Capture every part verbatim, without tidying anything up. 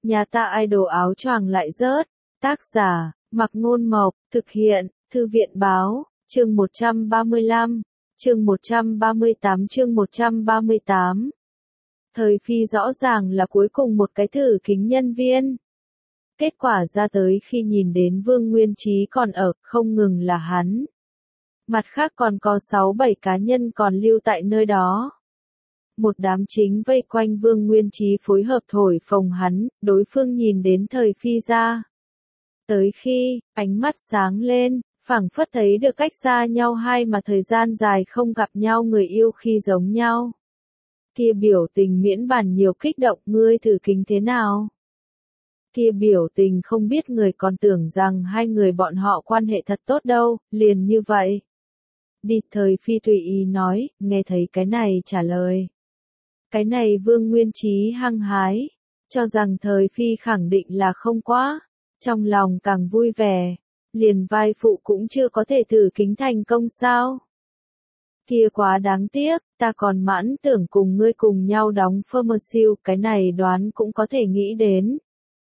Nhà ta idol áo choàng lại rớt. Tác giả, Mặc Ngôn Mộc, thực hiện, Thư viện Báo, chương một trăm ba mươi lăm, chương một trăm ba mươi tám chương một trăm ba mươi tám. Thời Phi rõ ràng là cuối cùng một cái thử kính nhân viên. Kết quả ra tới khi nhìn đến Vương Nguyên Trí còn ở, không ngừng là hắn. Mặt khác còn có sáu bảy cá nhân còn lưu tại nơi đó. Một đám chính vây quanh Vương Nguyên Trí phối hợp thổi phồng hắn, đối phương nhìn đến Thời Phi ra. Tới khi, ánh mắt sáng lên, phảng phất thấy được cách xa nhau hai mà thời gian dài không gặp nhau người yêu khi giống nhau. Kia biểu tình miễn bàn nhiều kích động, ngươi thử kính thế nào? Kia biểu tình không biết người còn tưởng rằng hai người bọn họ quan hệ thật tốt đâu, liền như vậy. Đi, Thời Phi tùy ý nói, nghe thấy cái này trả lời. Cái này Vương Nguyên Trí hăng hái, cho rằng Thời Phi khẳng định là không quá, trong lòng càng vui vẻ, liền vai phụ cũng chưa có thể thử kính thành công sao. Kia quá đáng tiếc, ta còn mãn tưởng cùng ngươi cùng nhau đóng Pharmacy, cái này đoán cũng có thể nghĩ đến.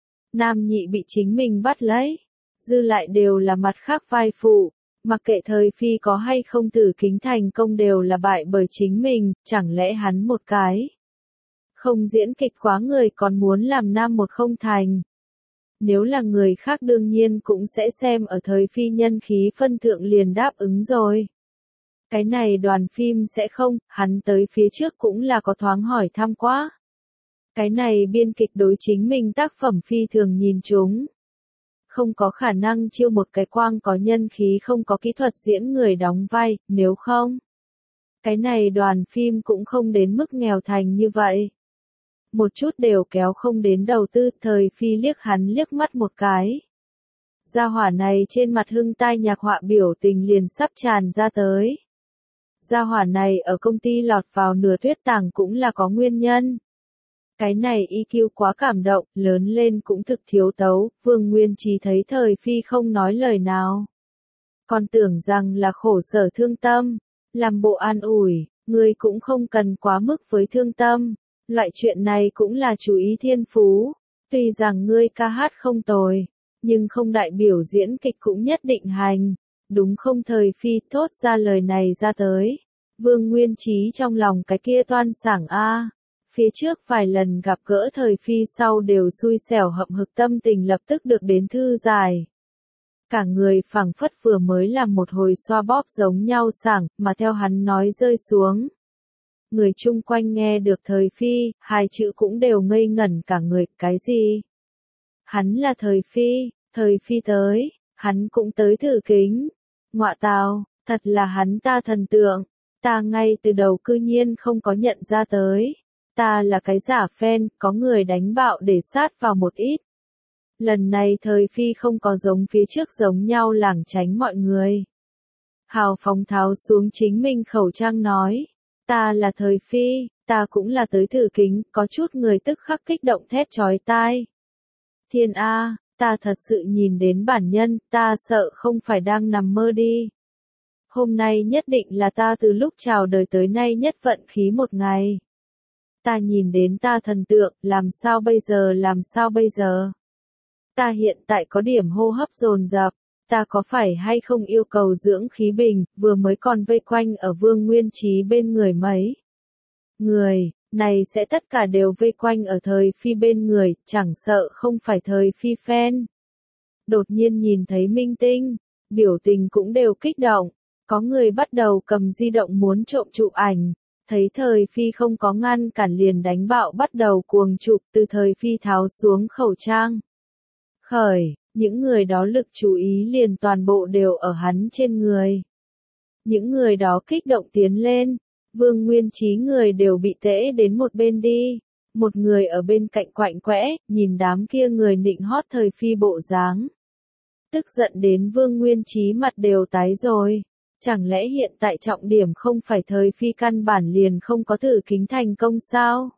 Nam nhị bị chính mình bắt lấy, dư lại đều là mặt khác vai phụ, mặc kệ Thời Phi có hay không thử kính thành công đều là bại bởi chính mình, chẳng lẽ hắn một cái. Không diễn kịch quá người còn muốn làm nam một không thành. Nếu là người khác đương nhiên cũng sẽ xem ở Thời Phi nhân khí phân thượng liền đáp ứng rồi. Cái này đoàn phim sẽ không, hắn tới phía trước cũng là có thoáng hỏi thăm quá. Cái này biên kịch đối chính mình tác phẩm phi thường nhìn chúng. Không có khả năng chiêu một cái quang có nhân khí không có kỹ thuật diễn người đóng vai, nếu không. Cái này đoàn phim cũng không đến mức nghèo thành như vậy. Một chút đều kéo không đến đầu tư, Thời Phi liếc hắn liếc mắt một cái. Gia hỏa này trên mặt hưng tai nhạc họa biểu tình liền sắp tràn ra tới. Gia hỏa này ở công ty lọt vào nửa tuyết tàng cũng là có nguyên nhân. Cái này i kiu quá cảm động, lớn lên cũng thực thiếu tấu, Vương Nguyên Trí thấy Thời Phi không nói lời nào. Còn tưởng rằng là khổ sở thương tâm, làm bộ an ủi, ngươi cũng không cần quá mức với thương tâm, loại chuyện này cũng là chú ý thiên phú, tuy rằng ngươi ca hát không tồi, nhưng không đại biểu diễn kịch cũng nhất định hành, đúng không? Thời Phi thốt ra lời này ra tới, Vương Nguyên Trí trong lòng cái kia toan sảng a. Phía trước vài lần gặp gỡ Thời Phi sau đều xui xẻo hậm hực, tâm tình lập tức được đến thư giải. Cả người phảng phất vừa mới làm một hồi xoa bóp giống nhau sảng, mà theo hắn nói rơi xuống. Người chung quanh nghe được Thời Phi, hai chữ cũng đều ngây ngẩn cả người, cái gì? Hắn là Thời Phi, Thời Phi tới, hắn cũng tới thử kính. Ngọa tào, thật là hắn ta thần tượng, ta ngay từ đầu cư nhiên không có nhận ra tới. Ta là cái giả fan, có người đánh bạo để sát vào một ít. Lần này Thời Phi không có giống phía trước giống nhau lảng tránh mọi người. Hào phóng tháo xuống chính mình khẩu trang nói. Ta là Thời Phi, ta cũng là tới thử kính, có chút người tức khắc kích động thét chói tai. Thiên A, ta thật sự nhìn đến bản nhân, ta sợ không phải đang nằm mơ đi. Hôm nay nhất định là ta từ lúc chào đời tới nay nhất vận khí một ngày. Ta nhìn đến ta thần tượng, làm sao bây giờ làm sao bây giờ? Ta hiện tại có điểm hô hấp dồn dập, ta có phải hay không yêu cầu dưỡng khí bình, vừa mới còn vây quanh ở Vương Nguyên Trí bên người mấy. Người, này sẽ tất cả đều vây quanh ở Thời Phi bên người, chẳng sợ không phải Thời Phi fan. Đột nhiên nhìn thấy minh tinh, biểu tình cũng đều kích động, có người bắt đầu cầm di động muốn trộm chụp ảnh. Thấy Thời Phi không có ngăn cản liền đánh bạo bắt đầu cuồng chụp, từ Thời Phi tháo xuống khẩu trang. Khởi, những người đó lực chú ý liền toàn bộ đều ở hắn trên người. Những người đó kích động tiến lên, Vương Nguyên Trí người đều bị tễ đến một bên đi. Một người ở bên cạnh quạnh quẽ, nhìn đám kia người nịnh hót Thời Phi bộ dáng. Tức giận đến Vương Nguyên Trí mặt đều tái rồi. Chẳng lẽ hiện tại trọng điểm không phải Thời Phi căn bản liền không có thử kính thành công sao?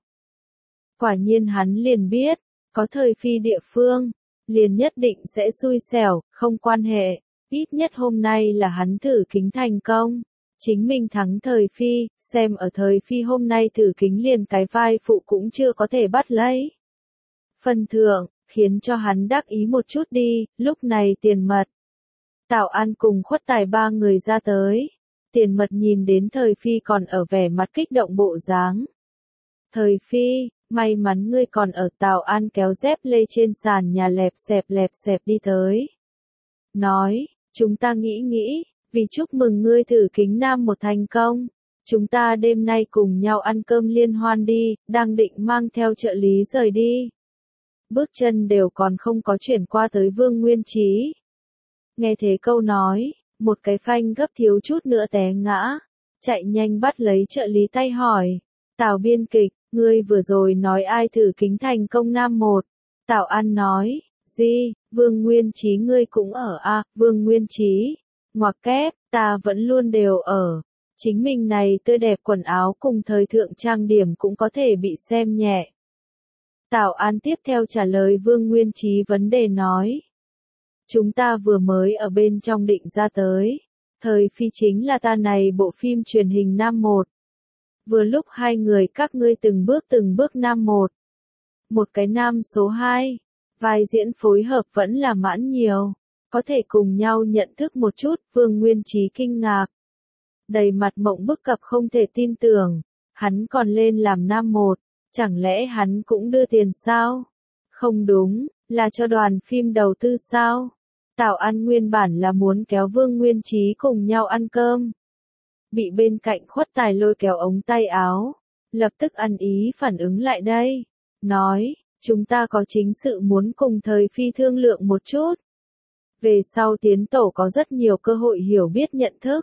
Quả nhiên hắn liền biết, có Thời Phi địa phương, liền nhất định sẽ xui xẻo, không quan hệ, ít nhất hôm nay là hắn thử kính thành công. Chính mình thắng Thời Phi, xem ở Thời Phi hôm nay thử kính liền cái vai phụ cũng chưa có thể bắt lấy. phân thượng, khiến cho hắn đắc ý một chút đi, lúc này Tiền Mật. Tào An cùng Khuất Tài ba người ra tới. Tiền Mật nhìn đến Thời Phi còn ở vẻ mặt kích động bộ dáng. Thời Phi, may mắn ngươi còn ở. Tào An kéo dép lê trên sàn nhà lẹp xẹp lẹp xẹp đi tới. Nói, chúng ta nghĩ nghĩ, vì chúc mừng ngươi thử kính nam một thành công. Chúng ta đêm nay cùng nhau ăn cơm liên hoan đi, đang định mang theo trợ lý rời đi. Bước chân đều còn không có chuyển qua tới Vương Nguyên Chí. Nghe thế câu nói, một cái phanh gấp thiếu chút nữa té ngã, chạy nhanh bắt lấy trợ lý tay hỏi, Tào biên kịch, ngươi vừa rồi nói ai thử kính thành công nam một. Tào An nói, gì, Vương Nguyên Chí ngươi cũng ở à, Vương Nguyên Chí, ngoặc kép, ta vẫn luôn đều ở. Chính mình này tươi đẹp quần áo cùng thời thượng trang điểm cũng có thể bị xem nhẹ. Tào An tiếp theo trả lời Vương Nguyên Chí vấn đề nói. Chúng ta vừa mới ở bên trong định ra tới. Thời Phi chính là ta này bộ phim truyền hình nam một. Vừa lúc hai người các ngươi từng bước từng bước nam một. Một cái nam số hai. Vai diễn phối hợp vẫn là mãn nhiều. Có thể cùng nhau nhận thức một chút. Vương Nguyên Chí kinh ngạc. Đầy mặt mộng bức cập không thể tin tưởng. Hắn còn lên làm nam một. Chẳng lẽ hắn cũng đưa tiền sao? Không đúng, là cho đoàn phim đầu tư sao? Tào An nguyên bản là muốn kéo Vương Nguyên Chí cùng nhau ăn cơm. Bị bên cạnh Khuất Tài lôi kéo ống tay áo. Lập tức ăn ý phản ứng lại đây. Nói, chúng ta có chính sự muốn cùng Thời Phi thương lượng một chút. Về sau tiến tổ có rất nhiều cơ hội hiểu biết nhận thức.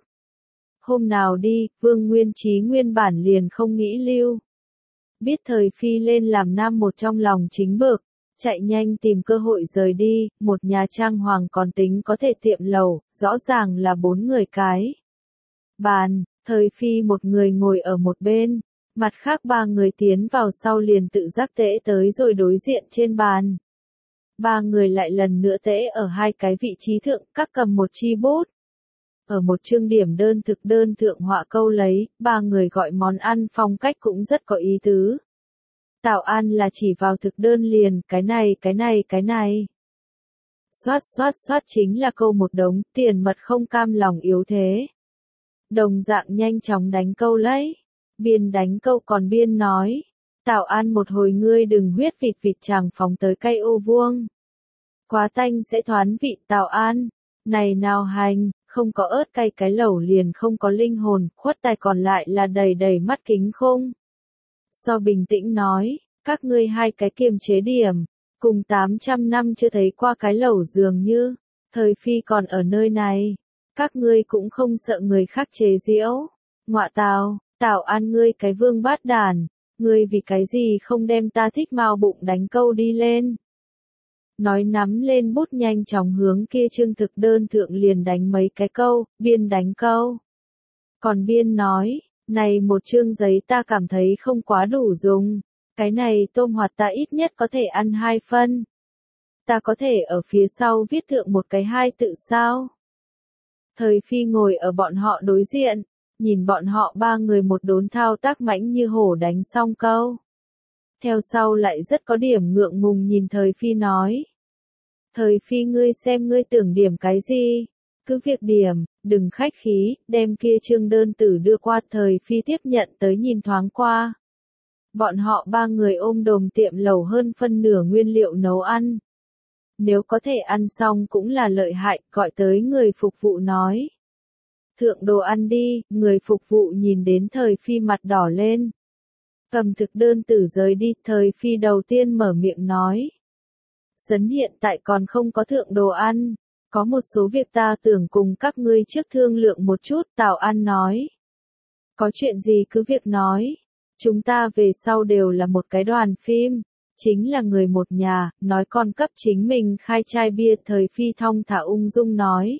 Hôm nào đi, Vương Nguyên Chí nguyên bản liền không nghĩ lưu. Biết Thời Phi lên làm nam một trong lòng chính bực, chạy nhanh tìm cơ hội rời đi, một nhà trang hoàng còn tính có thể tiệm lầu, rõ ràng là bốn người cái. Bàn, Thời Phi một người ngồi ở một bên, mặt khác ba người tiến vào sau liền tự giác tễ tới rồi đối diện trên bàn. Ba người lại lần nữa tễ ở hai cái vị trí thượng, các cầm một chi bút. Ở một chương điểm đơn thực đơn thượng họa câu lấy, ba người gọi món ăn phong cách cũng rất có ý tứ. Tào An là chỉ vào thực đơn liền, cái này, cái này, cái này. Xoát xoát xoát chính là câu một đống, Tiền Mật không cam lòng yếu thế. Đồng dạng nhanh chóng đánh câu lấy. Biên đánh câu còn biên nói. Tào An một hồi ngươi đừng huyết vịt vịt chàng phóng tới cây ô vuông. Quá tanh sẽ thoán vị. Tào An. Này nào hành, không có ớt cay cái lẩu liền không có linh hồn, Khuất Tài còn lại là đầy đầy mắt kính khung. So bình tĩnh nói, các ngươi hai cái kiềm chế điểm, cùng tám trăm năm chưa thấy qua cái lẩu dường như, Thời Phi còn ở nơi này, các ngươi cũng không sợ người khác chế giễu. Ngọa Tào, Tào An ngươi cái vương bát đàn, ngươi vì cái gì không đem ta thích mao bụng đánh câu đi lên. Nói nắm lên bút nhanh chóng hướng kia chương thực đơn thượng liền đánh mấy cái câu, biên đánh câu. Còn biên nói, này một chương giấy ta cảm thấy không quá đủ dùng, cái này tôm hoạt ta ít nhất có thể ăn hai phân. Ta có thể ở phía sau viết thượng một cái hai tự sao? Thời Phi ngồi ở bọn họ đối diện, nhìn bọn họ ba người một đốn thao tác mãnh như hổ đánh xong câu. Theo sau lại rất có điểm ngượng ngùng nhìn Thời Phi nói. Thời Phi ngươi xem ngươi tưởng điểm cái gì? Cứ việc điểm, đừng khách khí, đem kia chương đơn tử đưa qua. Thời Phi tiếp nhận tới nhìn thoáng qua. Bọn họ ba người ôm đồm tiệm lẩu hơn phân nửa nguyên liệu nấu ăn. Nếu có thể ăn xong cũng là lợi hại, gọi tới người phục vụ nói. Thượng đồ ăn đi, người phục vụ nhìn đến Thời Phi mặt đỏ lên. Cầm thực đơn tử rời đi, Thời Phi đầu tiên mở miệng nói. Sấn hiện tại còn không có thượng đồ ăn, có một số việc ta tưởng cùng các ngươi trước thương lượng một chút. Tào An nói. Có chuyện gì cứ việc nói, chúng ta về sau đều là một cái đoàn phim, chính là người một nhà, nói con cấp chính mình khai chai bia. Thời Phi thong thả ung dung nói.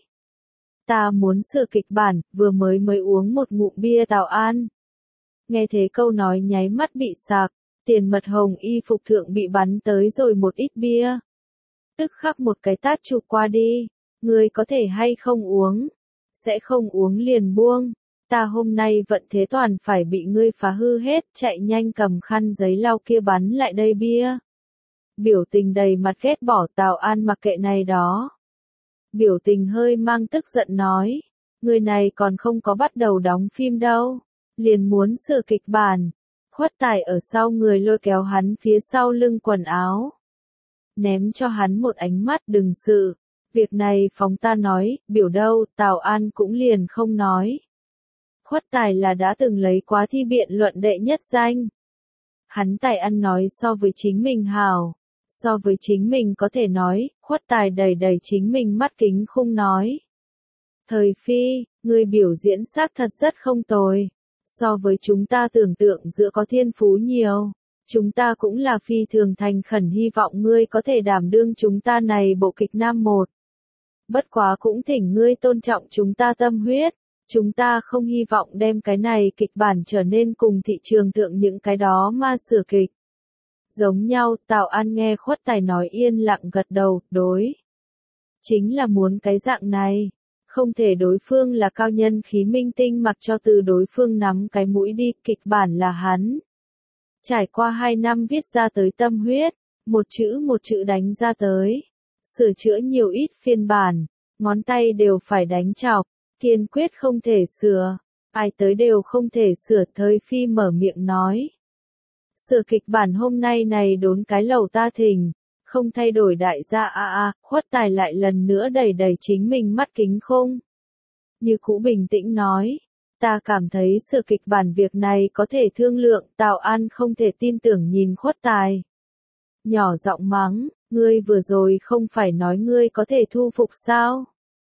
Ta muốn sửa kịch bản, vừa mới mới uống một ngụm bia. Tào An. Nghe thế câu nói nháy mắt bị sạc, Tiền Mật hồng y phục thượng bị bắn tới rồi một ít bia. Tức khắc một cái tát chụp qua đi, ngươi có thể hay không uống, sẽ không uống liền buông, ta hôm nay vận thế toàn phải bị ngươi phá hư hết. Chạy nhanh cầm khăn giấy lau kia bắn lại đây bia. biểu tình đầy mặt ghét bỏ. Tào An mặc kệ này đó. Biểu tình hơi mang tức giận nói, người này còn không có bắt đầu đóng phim đâu, liền muốn sửa kịch bản. Khuất Tài ở sau người lôi kéo hắn phía sau lưng quần áo, ném cho hắn một ánh mắt đừng sự, việc này phóng ta nói, biểu đâu. Tào An cũng liền không nói. Khuất Tài là đã từng lấy quá thi biện luận đệ nhất danh. Hắn tài ăn nói so với chính mình hào, so với chính mình có thể nói. Khuất Tài đầy đầy chính mình mắt kính khung nói, Thời Phi, người biểu diễn xác thật rất không tồi, so với chúng ta tưởng tượng giữa có thiên phú nhiều. Chúng ta cũng là phi thường thành khẩn hy vọng ngươi có thể đảm đương chúng ta này bộ kịch nam một. Bất quá cũng thỉnh ngươi tôn trọng chúng ta tâm huyết. Chúng ta không hy vọng đem cái này kịch bản trở nên cùng thị trường thượng những cái đó ma sửa kịch. Giống nhau. Tào An nghe Khuất Tài nói yên lặng gật đầu, đối. Chính là muốn cái dạng này. Không thể đối phương là cao nhân khí minh tinh mặc cho từ đối phương nắm cái mũi đi, kịch bản là hắn. Trải qua hai năm viết ra tới tâm huyết, một chữ một chữ đánh ra tới. Sửa chữa nhiều ít phiên bản, ngón tay đều phải đánh chọc, kiên quyết không thể sửa. Ai tới đều không thể sửa. Thời Phi mở miệng nói. Sửa kịch bản hôm nay này đốn cái lầu ta thỉnh, không thay đổi đại gia a a. Khuất Tài lại lần nữa đẩy đẩy chính mình mắt kính khung. Như cũ bình tĩnh nói. Ta cảm thấy sửa kịch bản việc này có thể thương lượng. Tào An không thể tin tưởng nhìn Khuất Tài. Nhỏ giọng mắng, ngươi vừa rồi không phải nói ngươi có thể thu phục sao?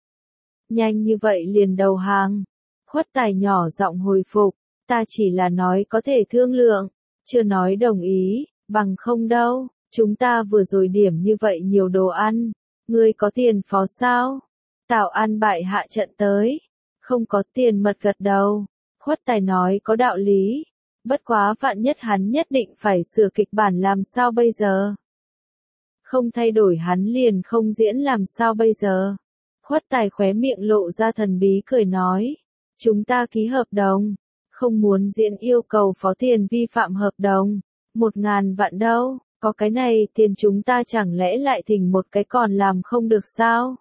Nhanh như vậy liền đầu hàng. Khuất Tài nhỏ giọng hồi phục, ta chỉ là nói có thể thương lượng, chưa nói đồng ý, bằng không đâu. Chúng ta vừa rồi điểm như vậy nhiều đồ ăn, ngươi có tiền phó sao? Tào An bại hạ trận tới, không có tiền mật gật đầu. Khuất Tài nói có đạo lý, bất quá vạn nhất hắn nhất định phải sửa kịch bản làm sao bây giờ? Không thay đổi hắn liền không diễn làm sao bây giờ? Khuất Tài khóe miệng lộ ra thần bí cười nói, chúng ta ký hợp đồng, không muốn diễn yêu cầu phó tiền vi phạm hợp đồng, một ngàn vạn đâu. Có cái này tiền chúng ta chẳng lẽ lại thỉnh một cái còn làm không được sao?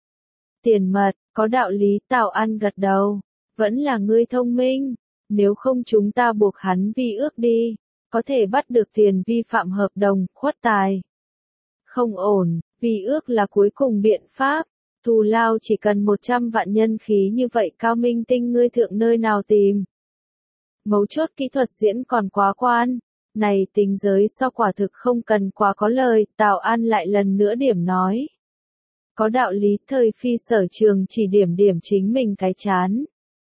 Tiền mật, có đạo lý. Tào An gật đầu, vẫn là ngươi thông minh, nếu không chúng ta buộc hắn vi ước đi, có thể bắt được tiền vi phạm hợp đồng. Khuất Tài, không ổn, vi ước là cuối cùng biện pháp, thù lao chỉ cần một trăm vạn nhân khí như vậy cao minh tinh ngươi thượng nơi nào tìm? Mấu chốt kỹ thuật diễn còn quá quan. Này tính giới so quả thực không cần quá có lời. Tào An lại lần nữa điểm nói. Có đạo lý. Thời Phi sở trường chỉ điểm điểm chính mình cái chán.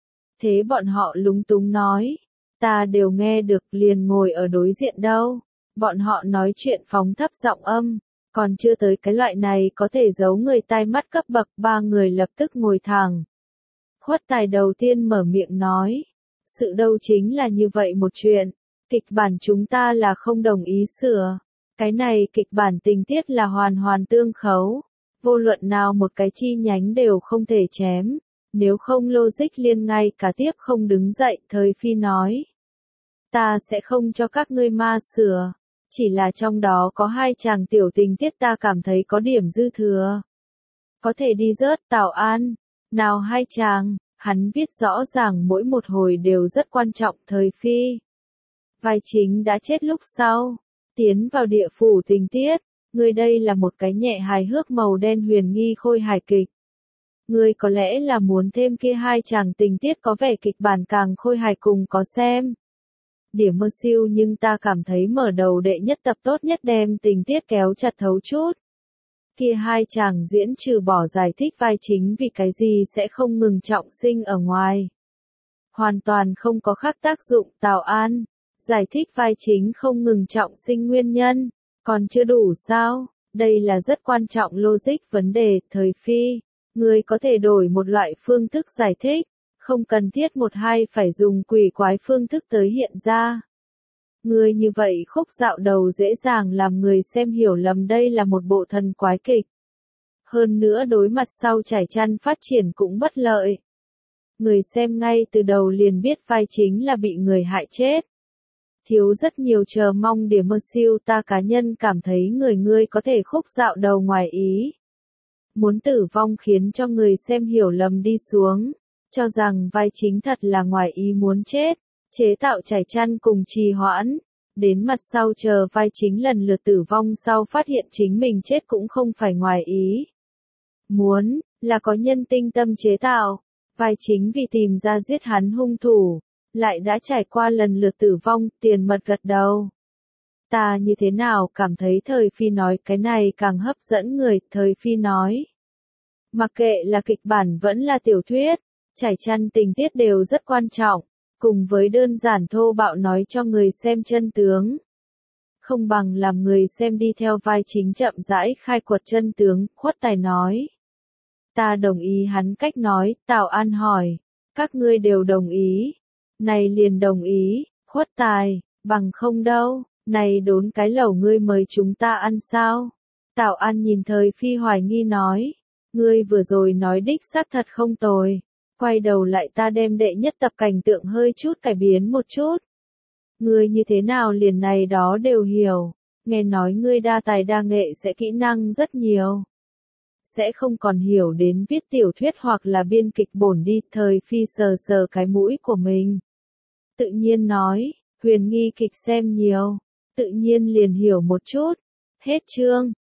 Thế bọn họ lúng túng nói. Ta đều nghe được liền ngồi ở đối diện đâu. Bọn họ nói chuyện phóng thấp giọng âm. Còn chưa tới cái loại này có thể giấu người tai mắt cấp bậc. Ba người lập tức ngồi thẳng. Khuất Tài đầu tiên mở miệng nói. Sự đâu chính là như vậy một chuyện. Kịch bản chúng ta là không đồng ý sửa. Cái này kịch bản tình tiết là hoàn hoàn tương khấu. Vô luận nào một cái chi nhánh đều không thể chém. Nếu không logic liên ngay cả tiếp không đứng dậy. Thời Phi nói. Ta sẽ không cho các ngươi ma sửa. Chỉ là trong đó có hai chàng tiểu tình tiết ta cảm thấy có điểm dư thừa. Có thể đi rớt. Tào An. Nào hai chàng, hắn viết rõ ràng mỗi một hồi đều rất quan trọng. Thời Phi. Vai chính đã chết lúc sau, tiến vào địa phủ tình tiết, ngươi đây là một cái nhẹ hài hước màu đen huyền nghi khôi hài kịch. Ngươi có lẽ là muốn thêm kia hai chàng tình tiết có vẻ kịch bản càng khôi hài cùng có xem. Điểm mơ siêu nhưng ta cảm thấy mở đầu đệ nhất tập tốt nhất đem tình tiết kéo chặt thấu chút. Kia hai chàng diễn trừ bỏ giải thích vai chính vì cái gì sẽ không ngừng trọng sinh ở ngoài. Hoàn toàn không có khác tác dụng. Tào An. Giải thích vai chính không ngừng trọng sinh nguyên nhân, còn chưa đủ sao? Đây là rất quan trọng logic vấn đề. Thời Phi, người có thể đổi một loại phương thức giải thích, không cần thiết một hai phải dùng quỷ quái phương thức tới hiện ra. Người như vậy khúc dạo đầu dễ dàng làm người xem hiểu lầm đây là một bộ thần quái kịch. Hơn nữa đối mặt sau trải chăn phát triển cũng bất lợi. Người xem ngay từ đầu liền biết vai chính là bị người hại chết. thiếu rất nhiều chờ mong để mơ siêu ta cá nhân cảm thấy người ngươi có thể khúc dạo đầu ngoài ý. Muốn tử vong khiến cho người xem hiểu lầm đi xuống, cho rằng vai chính thật là ngoài ý muốn chết, chế tạo trải chăn cùng trì hoãn. Đến mặt sau chờ vai chính lần lượt tử vong sau phát hiện chính mình chết cũng không phải ngoài ý muốn, là có nhân tinh tâm chế tạo. Vai chính vì tìm ra giết hắn hung thủ, lại đã trải qua lần lượt tử vong, tiền mật gật đầu. Ta như thế nào cảm thấy thời phi nói cái này càng hấp dẫn người, thời phi nói. Mặc kệ là kịch bản vẫn là tiểu thuyết, trải chăn tình tiết đều rất quan trọng, cùng với đơn giản thô bạo nói cho người xem chân tướng. Không bằng làm người xem đi theo vai chính chậm rãi khai quật chân tướng, Khuất Tài nói. Ta đồng ý hắn cách nói, Tào An hỏi. Các ngươi đều đồng ý. Này liền đồng ý, Khuất Tài, bằng không đâu, này đốn cái lẩu ngươi mời chúng ta ăn sao? Tào An nhìn thời phi hoài nghi nói. Ngươi vừa rồi nói đích xác thật không tồi. Quay đầu lại ta đem đệ nhất tập cảnh tượng hơi chút cải biến một chút. Ngươi như thế nào liền này đó đều hiểu. Nghe nói ngươi đa tài đa nghệ sẽ kỹ năng rất nhiều. Sẽ không còn hiểu đến viết tiểu thuyết hoặc là biên kịch bổn đi, thời phi sờ sờ cái mũi của mình. Tự nhiên nói, huyền nghi kịch xem nhiều, tự nhiên liền hiểu một chút. Hết chương.